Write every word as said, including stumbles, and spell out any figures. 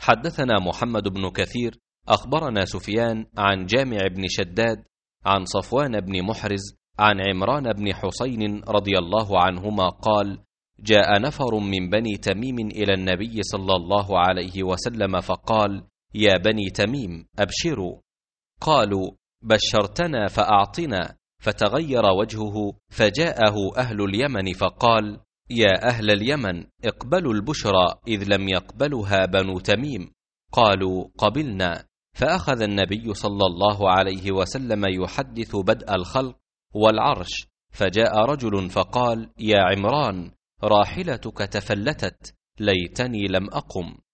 حدثنا محمد بن كثير أخبرنا سفيان عن جامع بن شداد عن صفوان بن محرز عن عمران بن حسين رضي الله عنهما قال: جاء نفر من بني تميم إلى النبي صلى الله عليه وسلم فقال: يا بني تميم أبشروا. قالوا: بشرتنا فأعطنا. فتغير وجهه فجاءه أهل اليمن فقال: يا أهل اليمن اقبلوا البشرى إذ لم يقبلها بنو تميم. قالوا: قبلنا. فأخذ النبي صلى الله عليه وسلم يحدث بدء الخلق والعرش، فجاء رجل فقال: يا عمران راحلتك تفلتت، ليتني لم أقم.